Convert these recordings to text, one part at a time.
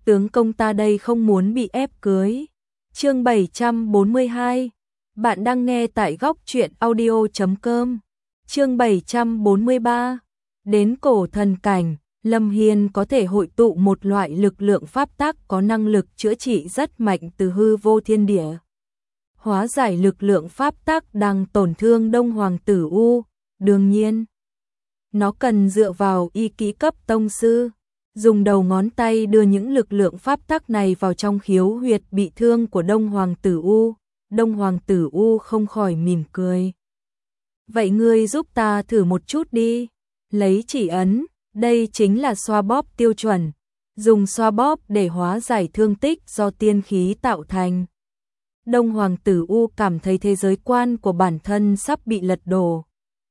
tướng công ta đây không muốn bị ép cưới. Chương 742. Bạn đang nghe tại góc truyện audio.com. Chương 743. Đến cổ thần cảnh, Lâm Hiên có thể hội tụ một loại lực lượng pháp tắc có năng lực chữa trị rất mạnh từ hư vô thiên địa. Hóa giải lực lượng pháp tắc đang tổn thương Đông Hoàng Tử U, đương nhiên nó cần dựa vào y kỹ cấp tông sư, dùng đầu ngón tay đưa những lực lượng pháp tắc này vào trong khiếu huyệt bị thương của Đông Hoàng Tử U. Đông Hoàng Tử U không khỏi mỉm cười. Vậy ngươi giúp ta thử một chút đi. Lấy chỉ ấn, đây chính là xoa bóp tiêu chuẩn, dùng xoa bóp để hóa giải thương tích do tiên khí tạo thành. Đông Hoàng Tử U cảm thấy thế giới quan của bản thân sắp bị lật đổ.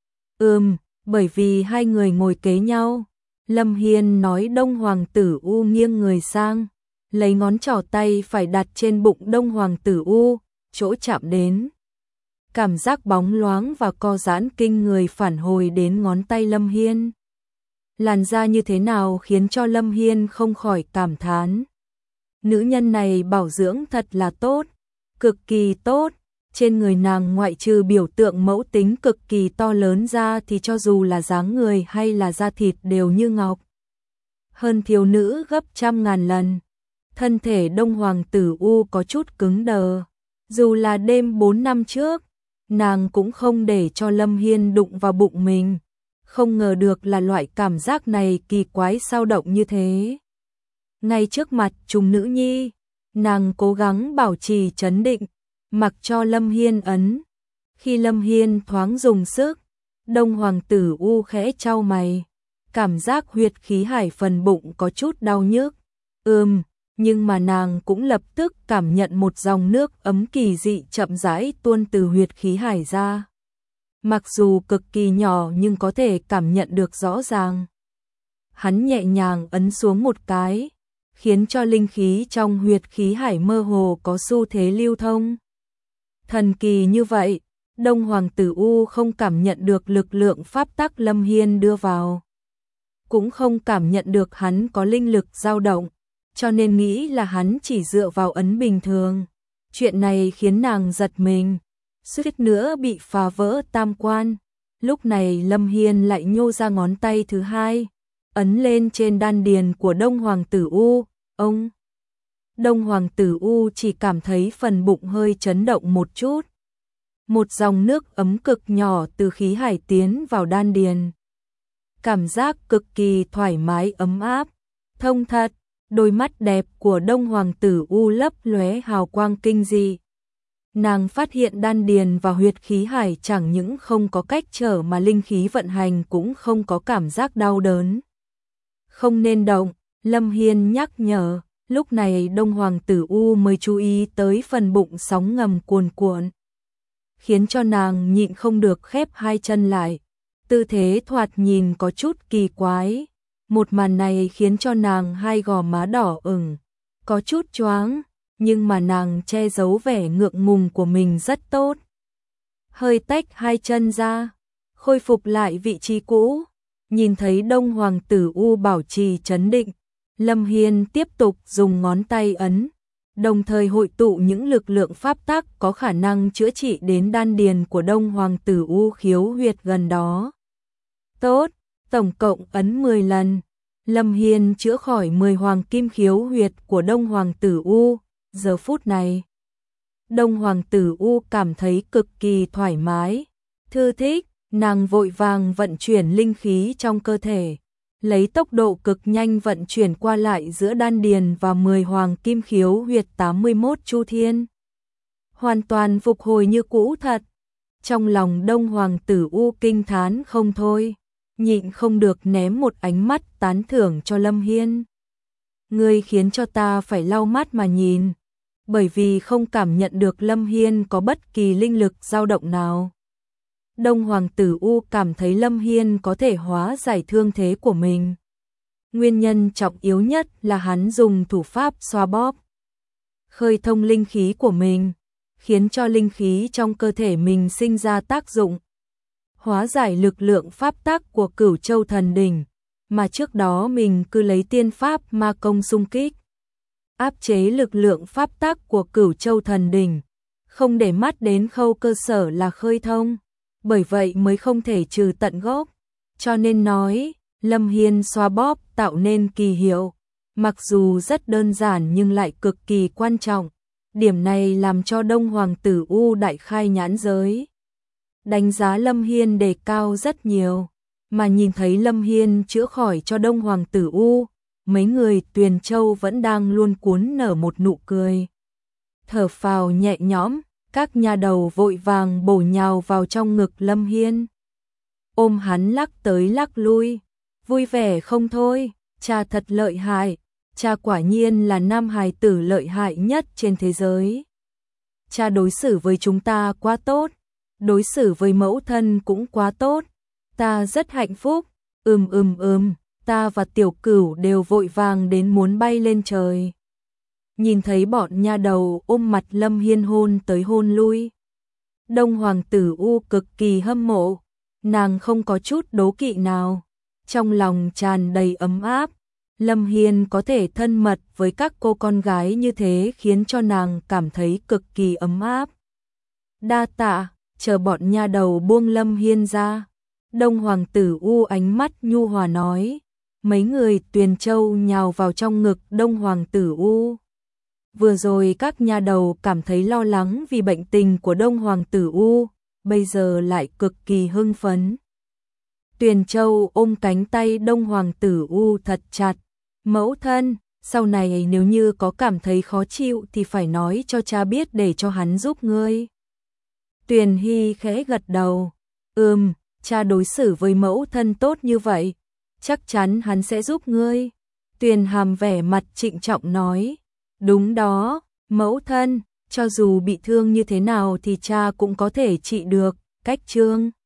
Bởi vì hai người ngồi kế nhau. Lâm Hiên nói. Đông Hoàng Tử U nghiêng người sang, lấy ngón trỏ tay phải đặt trên bụng Đông Hoàng Tử U, chỗ chạm đến. Cảm giác bóng loáng và co giãn kinh người phản hồi đến ngón tay Lâm Hiên. Làn da như thế nào khiến cho Lâm Hiên không khỏi cảm thán. Nữ nhân này bảo dưỡng thật là tốt, cực kỳ tốt. Trên người nàng ngoại trừ biểu tượng mẫu tính cực kỳ to lớn ra thì cho dù là dáng người hay là da thịt đều như ngọc. Hơn thiếu nữ gấp trăm ngàn lần. Thân thể Đông Hoàng Tử U có chút cứng đờ. Dù là đêm 4 năm trước, nàng cũng không để cho Lâm Hiên đụng vào bụng mình. Không ngờ được là loại cảm giác này kỳ quái sao động như thế. Ngay trước mặt trùng nữ nhi, nàng cố gắng bảo trì trấn định, mặc cho Lâm Hiên ấn. Khi Lâm Hiên thoáng dùng sức, Đông Hoàng Tử U khẽ chau mày, cảm giác huyệt khí hải phần bụng có chút đau nhức. Nhưng mà nàng cũng lập tức cảm nhận một dòng nước ấm kỳ dị chậm rãi tuôn từ huyệt khí hải ra. Mặc dù cực kỳ nhỏ nhưng có thể cảm nhận được rõ ràng. Hắn nhẹ nhàng ấn xuống một cái, khiến cho linh khí trong huyệt khí hải mơ hồ có xu thế lưu thông. Thần kỳ như vậy, Đông Hoàng Tử U không cảm nhận được lực lượng pháp tắc Lâm Hiên đưa vào. Cũng không cảm nhận được hắn có linh lực dao động, cho nên nghĩ là hắn chỉ dựa vào ấn bình thường. Chuyện này khiến nàng giật mình, suýt nữa bị phá vỡ tam quan. Lúc này Lâm Hiên lại nhô ra ngón tay thứ hai, ấn lên trên đan điền của Đông Hoàng Tử U. Đông Hoàng Tử U chỉ cảm thấy phần bụng hơi chấn động một chút. Một dòng nước ấm cực nhỏ từ khí hải tiến vào đan điền. Cảm giác cực kỳ thoải mái ấm áp, thông thật. Đôi mắt đẹp của Đông Hoàng Tử U lấp lóe hào quang kinh dị. Nàng phát hiện đan điền và huyệt khí hải chẳng những không có cách trở mà linh khí vận hành cũng không có cảm giác đau đớn. Không nên động, Lâm Hiên nhắc nhở. Lúc này Đông Hoàng Tử U mới chú ý tới phần bụng sóng ngầm cuồn cuộn, khiến cho nàng nhịn không được khép hai chân lại. Tư thế thoạt nhìn có chút kỳ quái. Một màn này khiến cho nàng hai gò má đỏ ửng, có chút choáng, nhưng mà nàng che giấu vẻ ngượng ngùng của mình rất tốt. Hơi tách hai chân ra, khôi phục lại vị trí cũ, nhìn thấy Đông Hoàng Tử U bảo trì trấn định, Lâm Hiên tiếp tục dùng ngón tay ấn, đồng thời hội tụ những lực lượng pháp tắc có khả năng chữa trị đến đan điền của Đông Hoàng Tử U khiếu huyệt gần đó. Tốt, tổng cộng ấn 10 lần, Lâm Hiên chữa khỏi 10 hoàng kim khiếu huyệt của Đông Hoàng Tử U. Giờ phút này, Đông Hoàng Tử U cảm thấy cực kỳ thoải mái, thư thích, nàng vội vàng vận chuyển linh khí trong cơ thể, lấy tốc độ cực nhanh vận chuyển qua lại giữa đan điền và 10 hoàng kim khiếu huyệt 81 chu thiên. Hoàn toàn phục hồi như cũ thật. Trong lòng Đông Hoàng Tử U kinh thán không thôi, nhịn không được ném một ánh mắt tán thưởng cho Lâm Hiên. Ngươi khiến cho ta phải lau mắt mà nhìn, bởi vì không cảm nhận được Lâm Hiên có bất kỳ linh lực dao động nào. Đông Hoàng Tử U cảm thấy Lâm Hiên có thể hóa giải thương thế của mình. Nguyên nhân trọng yếu nhất là hắn dùng thủ pháp xoa bóp, khơi thông linh khí của mình, khiến cho linh khí trong cơ thể mình sinh ra tác dụng, hóa giải lực lượng pháp tắc của Cửu Châu Thần Đỉnh, mà trước đó mình cứ lấy tiên pháp ma công xung kích. áp chế lực lượng pháp tắc của Cửu Châu Thần Đỉnh, không để mắt đến khâu cơ sở là khơi thông, bởi vậy mới không thể trừ tận gốc. Cho nên nói, Lâm Hiên xoa bóp tạo nên kỳ hiệu, mặc dù rất đơn giản nhưng lại cực kỳ quan trọng. Điểm này làm cho Đông Hoàng tử U đại khai nhãn giới. Đánh giá Lâm Hiên đề cao rất nhiều, mà nhìn thấy Lâm Hiên chữa khỏi cho Đông Hoàng tử U, mấy người Tuyền Châu vẫn đang luôn cuốn nở một nụ cười. Thở phào nhẹ nhõm, các nha đầu vội vàng bổ nhào vào trong ngực Lâm Hiên. Ôm hắn lắc tới lắc lui, vui vẻ không thôi, cha thật lợi hại, cha quả nhiên là nam hài tử lợi hại nhất trên thế giới. Cha đối xử với chúng ta quá tốt, đối xử với mẫu thân cũng quá tốt, ta rất hạnh phúc, ta và Tiểu Cửu đều vội vàng đến muốn bay lên trời. Nhìn thấy bọn nha đầu ôm mặt Lâm Hiên hôn tới hôn lui, Đông Hoàng tử U cực kỳ hâm mộ, nàng không có chút đố kỵ nào, trong lòng tràn đầy ấm áp. Lâm Hiên có thể thân mật với các cô con gái như thế khiến cho nàng cảm thấy cực kỳ ấm áp. Đa tạ, chờ bọn nha đầu buông Lâm Hiên ra. Đông Hoàng tử U ánh mắt nhu hòa nói. Mấy người Tuyền Châu nhào vào trong ngực Đông Hoàng tử U. Vừa rồi các nha đầu cảm thấy lo lắng vì bệnh tình của Đông Hoàng tử U, bây giờ lại cực kỳ hưng phấn. Tuyền Châu ôm cánh tay Đông Hoàng tử U thật chặt. Mẫu thân, sau này nếu như có cảm thấy khó chịu thì phải nói cho cha biết để cho hắn giúp ngươi. Tuyền Hy khẽ gật đầu. Cha đối xử với mẫu thân tốt như vậy, chắc chắn hắn sẽ giúp ngươi. Tuyền Hàm vẻ mặt trịnh trọng nói. Đúng đó, mẫu thân, cho dù bị thương như thế nào thì cha cũng có thể trị được. Cách Trương